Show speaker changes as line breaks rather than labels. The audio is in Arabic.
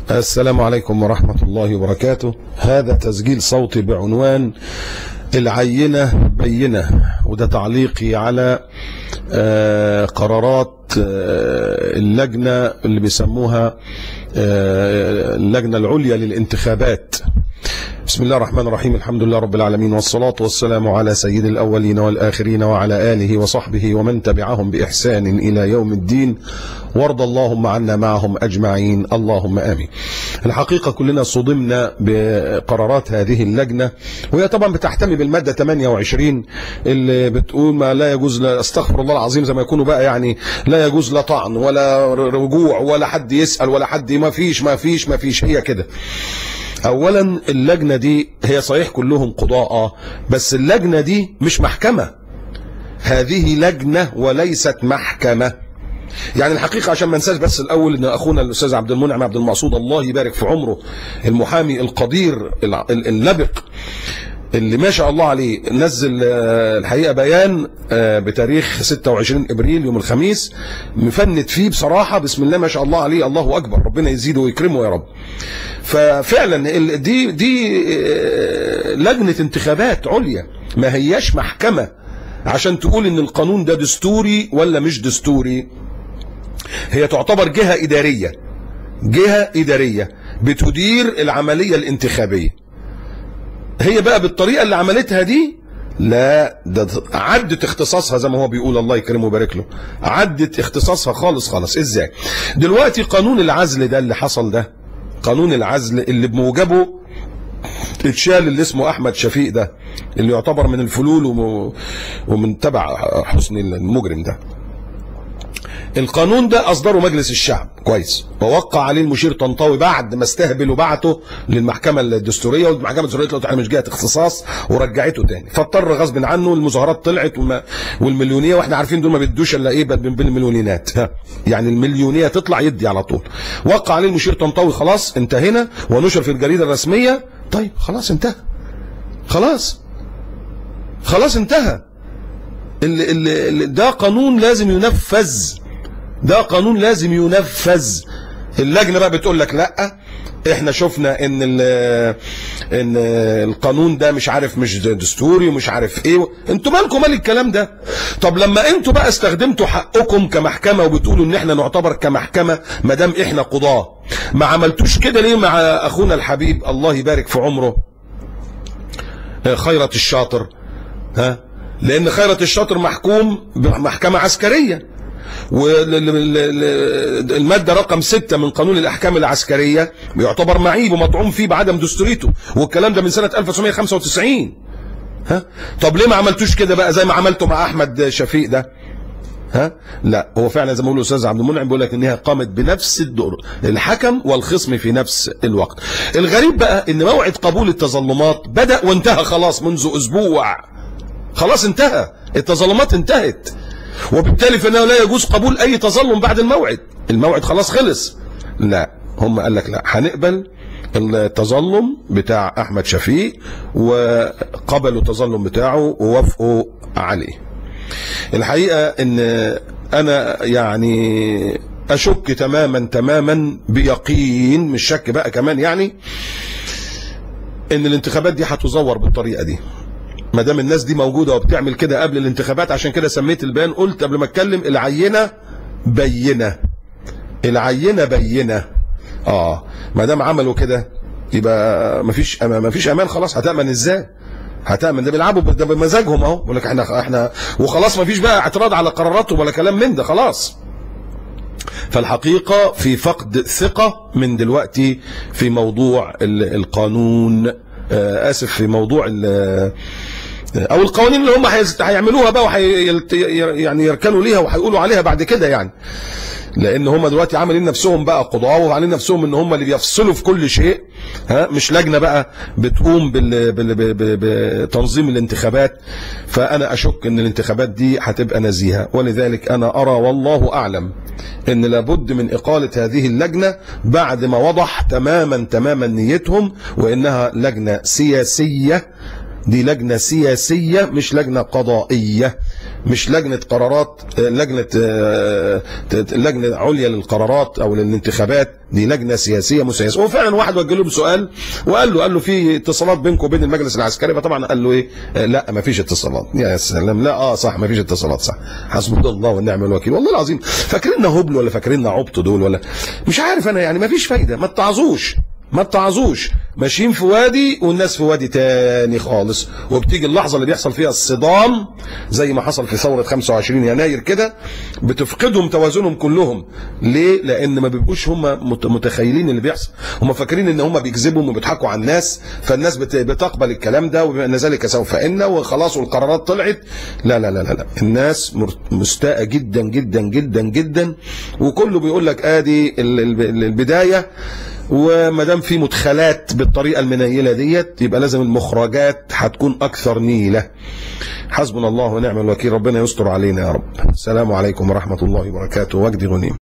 السلام عليكم ورحمة الله وبركاته. هذا تسجيل صوتي بعنوان العينة بينة، وده تعليقي على قرارات اللجنة اللي بيسموها اللجنة العليا للانتخابات. بسم الله الرحمن الرحيم، الحمد لله رب العالمين، والصلاة والسلام على سيد الأولين والآخرين وعلى آله وصحبه ومن تبعهم بإحسان إلى يوم الدين، وارض اللهم عنا معهم أجمعين، اللهم آمين. الحقيقة كلنا صدمنا بقرارات هذه اللجنة، وهي طبعا بتحتمي بالمادة 28 اللي بتقول ما لا يجوز، استغفر الله العظيم، زي ما يكونوا بقى يعني لا يجوز لا طعن ولا رجوع ولا حد يسأل ولا حد ما فيش هي كده. اولا اللجنة دي هي صحيح كلهم قضاء، بس اللجنة دي مش محكمة، هذه لجنة وليست محكمة. يعني الحقيقة عشان ما ننساش بس الاول ان اخونا الاستاذ عبد المنعم عبد المقصود الله يبارك في عمره، المحامي القدير اللبق اللي ما شاء الله عليه، نزل الحقيقة بيان بتاريخ 26 ابريل يوم الخميس مفند فيه بصراحة بسم الله ما شاء الله عليه، الله اكبر، ربنا يزيده ويكرمه يا رب. ففعلا دي لجنة انتخابات عليا، ما هياش محكمة عشان تقول ان القانون ده دستوري ولا مش دستوري. هي تعتبر جهة إدارية بتدير العملية الانتخابية. هي بقى بالطريقة اللي عملتها دي، لا ده عدت اختصاصها زي ما هو بيقول، الله يكرمه ويبارك له، عدت اختصاصها خالص. ازاي؟ دلوقتي قانون العزل ده اللي حصل، ده قانون العزل اللي بموجبه اتشال اللي اسمه احمد شفيق ده، اللي يعتبر من الفلول ومن تبع حسني المجرم ده. القانون ده اصدره مجلس الشعب كويس، ووقع عليه المشير طنطاوي بعد ما استهبل وبعته للمحكمه الدستوريه، والمحكمه الدستوريه قالت مش جهه اختصاص ورجعته تاني، فاضطر غصب عنه. المظاهرات طلعت والمليونيه، واحنا عارفين دول ما بيدوش الا ايه بالمليونيات، يعني المليونيه تطلع يدي على طول. وقع عليه المشير طنطاوي، خلاص انتهينا، ونشر في الجريده الرسميه. طيب خلاص انتهى، خلاص انتهى. ده قانون لازم ينفذ. اللجنة بقى بتقول لك لا، احنا شفنا ان القانون ده مش عارف مش دستوري ومش عارف ايه. انتوا مالكم مال الكلام ده؟ طب لما انتوا بقى استخدمتوا حقكم كمحكمة وبتقولوا ان احنا نعتبر كمحكمة ما دام احنا قضاة، ما عملتوش كده ليه مع اخونا الحبيب الله يبارك في عمره خيرت الشاطر؟ لان خيرت الشاطر محكوم بمحكمة عسكرية، والمادة رقم 6 من قانون الأحكام العسكرية بيعتبر معيب ومطعوم فيه بعدم دستوريته، والكلام ده من سنة 1995. طب ليه ما عملتوش كده بقى زي ما عملتوا مع أحمد شفيق ده؟ لا، هو فعلا زي ما بيقول الأستاذ عبد المنعم، بيقول لك إنها قامت بنفس الدور، الحكم والخصم في نفس الوقت. الغريب بقى إن موعد قبول التظلمات بدأ وانتهى خلاص منذ أسبوع، خلاص انتهى، التظلمات انتهت، وبالتالي فإنه لا يجوز قبول أي تظلم بعد الموعد خلاص خلص. لا، هم قال لك لا، هنقبل التظلم بتاع أحمد شفيق، وقبلوا التظلم بتاعه ووافقوا عليه. الحقيقة إن أنا يعني أشك تماما بيقين، مش شك بقى كمان، يعني إن الانتخابات دي هتزور بالطريقة دي ما دام الناس دي موجوده وبتعمل كده قبل الانتخابات. عشان كده سميت البيان، قلت قبل ما اتكلم العينه بينه. ما دام عملوا كده يبقى مفيش امان، خلاص هتامن ازاي؟ هتامن ده بيلعبوا ده بمزاجهم اهو، بيقول لك احنا وخلاص، مفيش بقى اعتراض على قراراتهم ولا كلام من ده خلاص. فالحقيقه في فقد ثقه من دلوقتي في موضوع القانون، في موضوع او القوانين اللي هم هيعملوها بقى يعني يركنوا ليها وهيقولوا عليها بعد كده، يعني لان هم دلوقتي عاملين نفسهم بقى قضاة، وعاملين نفسهم ان هم اللي بيفصلوا في كل شيء. مش لجنة بقى بتقوم بتنظيم الانتخابات. فانا اشك ان الانتخابات دي هتبقى نزيهة، ولذلك انا ارى والله اعلم ان لابد من اقالة هذه اللجنة بعد ما وضح تماما نيتهم، وانها لجنة سياسية. دي لجنة سياسية مش لجنة قضائية. مش لجنه قرارات، لجنه عليا للقرارات او للانتخابات، دي لجنه سياسيه مسيسه. وفعلا واحد وجه له بسؤال وقال له في اتصالات بينكم وبين المجلس العسكري، فطبعا قال له ايه؟ لا ما فيش اتصالات. يا سلام، لا صح ما فيش اتصالات، صح، حسبنا الله ونعم الوكيل. والله العظيم فاكريننا هبل ولا فاكريننا عبط دول ولا مش عارف انا، يعني ما فيش فايده، ما تتعظوش، ماشيين في وادي والناس في وادي تاني خالص. وبتيجي اللحظه اللي بيحصل فيها الصدام زي ما حصل في ثوره 25 يناير كده، بتفقدهم توازنهم كلهم. ليه؟ لان ما بيبقوش هم متخيلين اللي بيحصل، هم فاكرين ان هم بيكذبوا وبيضحكوا على الناس، فالناس بتقبل الكلام ده وبما ان ذلك سوف ان وخلاص والقرارات طلعت. لا لا لا لا, لا. الناس مستاءه جدا جدا جدا جدا، وكله بيقول لك ادي البدايه، وما دام في مدخلات بالطريقه المنيله ديت يبقى لازم المخرجات هتكون اكثر نيله. حسبنا الله ونعم الوكيل، ربنا يستر علينا يا رب. السلام عليكم ورحمه الله وبركاته. وجدي غنيم.